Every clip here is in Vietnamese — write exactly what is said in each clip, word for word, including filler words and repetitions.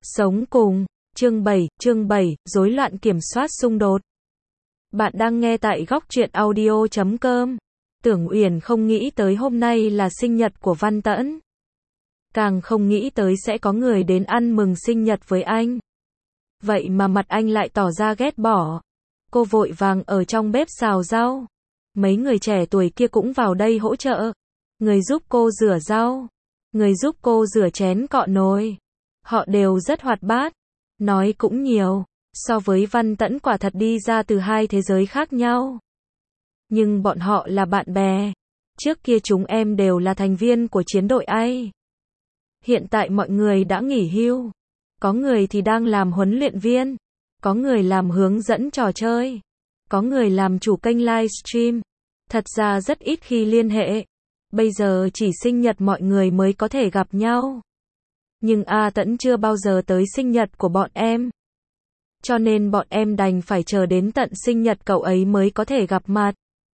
Sống cùng, chương bảy, chương bảy, rối loạn kiểm soát xung đột. Bạn đang nghe tại góc truyện audio chấm com. Tưởng Uyển không nghĩ tới hôm nay là sinh nhật của Văn Tẫn. Càng không nghĩ tới sẽ có người đến ăn mừng sinh nhật với anh. Vậy mà mặt anh lại tỏ ra ghét bỏ. Cô vội vàng ở trong bếp xào rau. Mấy người trẻ tuổi kia cũng vào đây hỗ trợ. Người giúp cô rửa rau. Người giúp cô rửa chén cọ nồi. Họ đều rất hoạt bát. Nói cũng nhiều. So với Văn Tẫn quả thật đi ra từ hai thế giới khác nhau. Nhưng bọn họ là bạn bè. Trước kia chúng em đều là thành viên của chiến đội A. Hiện tại mọi người đã nghỉ hưu. Có người thì đang làm huấn luyện viên. Có người làm hướng dẫn trò chơi. Có người làm chủ kênh livestream. Thật ra rất ít khi liên hệ. Bây giờ chỉ sinh nhật mọi người mới có thể gặp nhau. Nhưng A Tẫn chưa bao giờ tới sinh nhật của bọn em. Cho nên bọn em đành phải chờ đến tận sinh nhật cậu ấy mới có thể gặp mặt.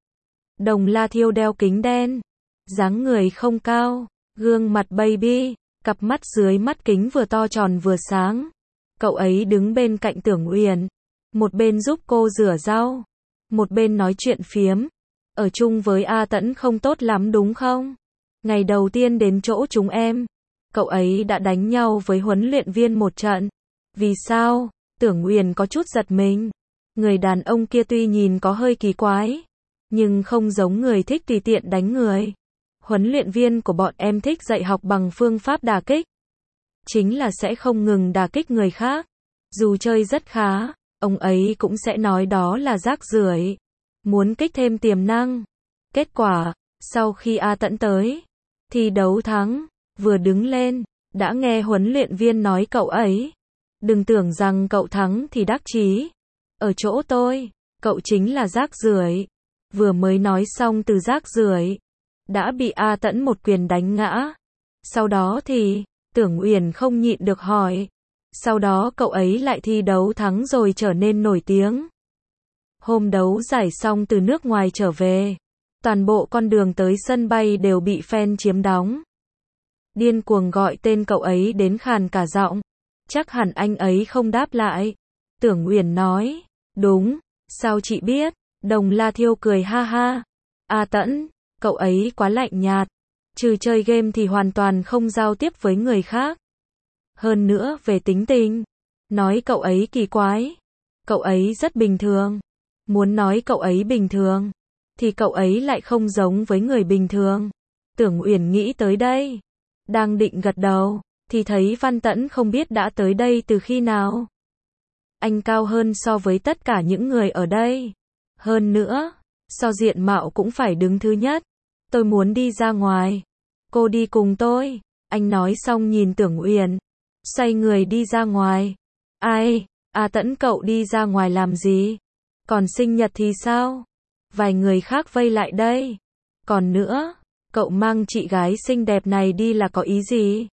Đồng La Thiêu đeo kính đen. Dáng người không cao. Gương mặt baby. Cặp mắt dưới mắt kính vừa to tròn vừa sáng. Cậu ấy đứng bên cạnh Tưởng Uyển. Một bên giúp cô rửa rau. Một bên nói chuyện phiếm. Ở chung với A Tẫn không tốt lắm đúng không? Ngày đầu tiên đến chỗ chúng em. Cậu ấy đã đánh nhau với huấn luyện viên một trận. Vì sao? Tưởng Uyển có chút giật mình. Người đàn ông kia tuy nhìn có hơi kỳ quái. Nhưng không giống người thích tùy tiện đánh người. Huấn luyện viên của bọn em thích dạy học bằng phương pháp đả kích. Chính là sẽ không ngừng đả kích người khác. Dù chơi rất khá, ông ấy cũng sẽ nói đó là rác rưởi. Muốn kích thêm tiềm năng. Kết quả, sau khi A Tẫn tới, thi đấu thắng, vừa đứng lên, đã nghe huấn luyện viên nói cậu ấy. Đừng tưởng rằng cậu thắng thì đắc chí. Ở chỗ tôi, cậu chính là rác rưởi. Vừa mới nói xong từ rác rưởi, đã bị A Tẫn một quyền đánh ngã. Sau đó thì, Tưởng Uyển không nhịn được hỏi. Sau đó cậu ấy lại thi đấu thắng rồi trở nên nổi tiếng. Hôm đấu giải xong từ nước ngoài trở về. Toàn bộ con đường tới sân bay đều bị fan chiếm đóng. Điên cuồng gọi tên cậu ấy đến khàn cả giọng. Chắc hẳn anh ấy không đáp lại. Tưởng Uyển nói. Đúng, sao chị biết? Đồng La Thiêu cười ha ha. A Tẫn, cậu ấy quá lạnh nhạt. Trừ chơi game thì hoàn toàn không giao tiếp với người khác. Hơn nữa về tính tình. Nói cậu ấy kỳ quái. Cậu ấy rất bình thường. Muốn nói cậu ấy bình thường. Thì cậu ấy lại không giống với người bình thường. Tưởng Uyển nghĩ tới đây. Đang định gật đầu. Thì thấy Văn Tẫn không biết đã tới đây từ khi nào. Anh cao hơn so với tất cả những người ở đây. Hơn nữa, so diện mạo cũng phải đứng thứ nhất. Tôi muốn đi ra ngoài. Cô đi cùng tôi. Anh nói xong nhìn Tưởng Uyển. Xoay người đi ra ngoài. Ai? À Tẫn cậu đi ra ngoài làm gì? Còn sinh nhật thì sao? Vài người khác vây lại đây. Còn nữa, cậu mang chị gái xinh đẹp này đi là có ý gì?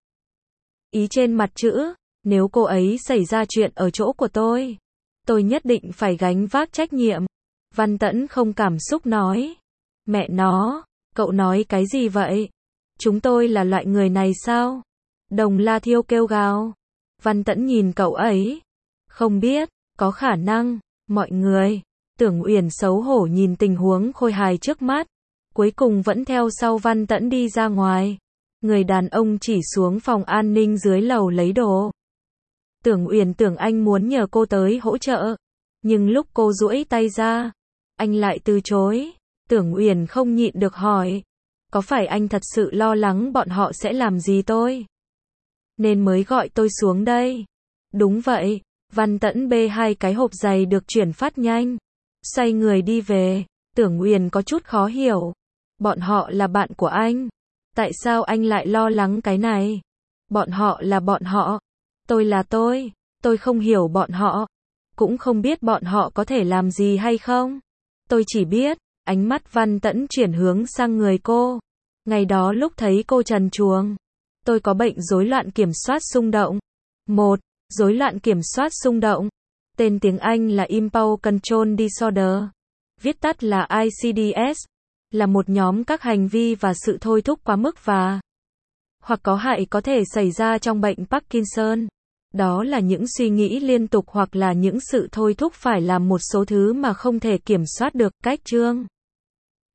Ý trên mặt chữ, nếu cô ấy xảy ra chuyện ở chỗ của tôi, tôi nhất định phải gánh vác trách nhiệm. Văn Tẫn không cảm xúc nói. Mẹ nó, cậu nói cái gì vậy? Chúng tôi là loại người này sao? Đồng La Thiêu kêu gào. Văn Tẫn nhìn cậu ấy. Không biết, có khả năng, mọi người. Tưởng Uyển xấu hổ nhìn tình huống khôi hài trước mắt. Cuối cùng vẫn theo sau Văn Tẫn đi ra ngoài. Người đàn ông chỉ xuống phòng an ninh dưới lầu lấy đồ. Tưởng Uyển tưởng anh muốn nhờ cô tới hỗ trợ. Nhưng lúc cô duỗi tay ra, anh lại từ chối. Tưởng Uyển không nhịn được hỏi. Có phải anh thật sự lo lắng bọn họ sẽ làm gì tôi? Nên mới gọi tôi xuống đây. Đúng vậy. Văn Tẫn bê hai cái hộp giày được chuyển phát nhanh. Xoay người đi về. Tưởng Uyển có chút khó hiểu. Bọn họ là bạn của anh. Tại sao anh lại lo lắng cái này? Bọn họ là bọn họ. Tôi là tôi. Tôi không hiểu bọn họ. Cũng không biết bọn họ có thể làm gì hay không. Tôi chỉ biết, ánh mắt Văn Tẫn chuyển hướng sang người cô. Ngày đó lúc thấy cô trần truồng. Tôi có bệnh rối loạn kiểm soát xung động. một. Rối loạn kiểm soát xung động. Tên tiếng Anh là Impulse Control Disorder. Viết tắt là I C D S. Là một nhóm các hành vi và sự thôi thúc quá mức và hoặc có hại có thể xảy ra trong bệnh Parkinson. Đó là những suy nghĩ liên tục hoặc là những sự thôi thúc phải làm một số thứ mà không thể kiểm soát được. Cách chương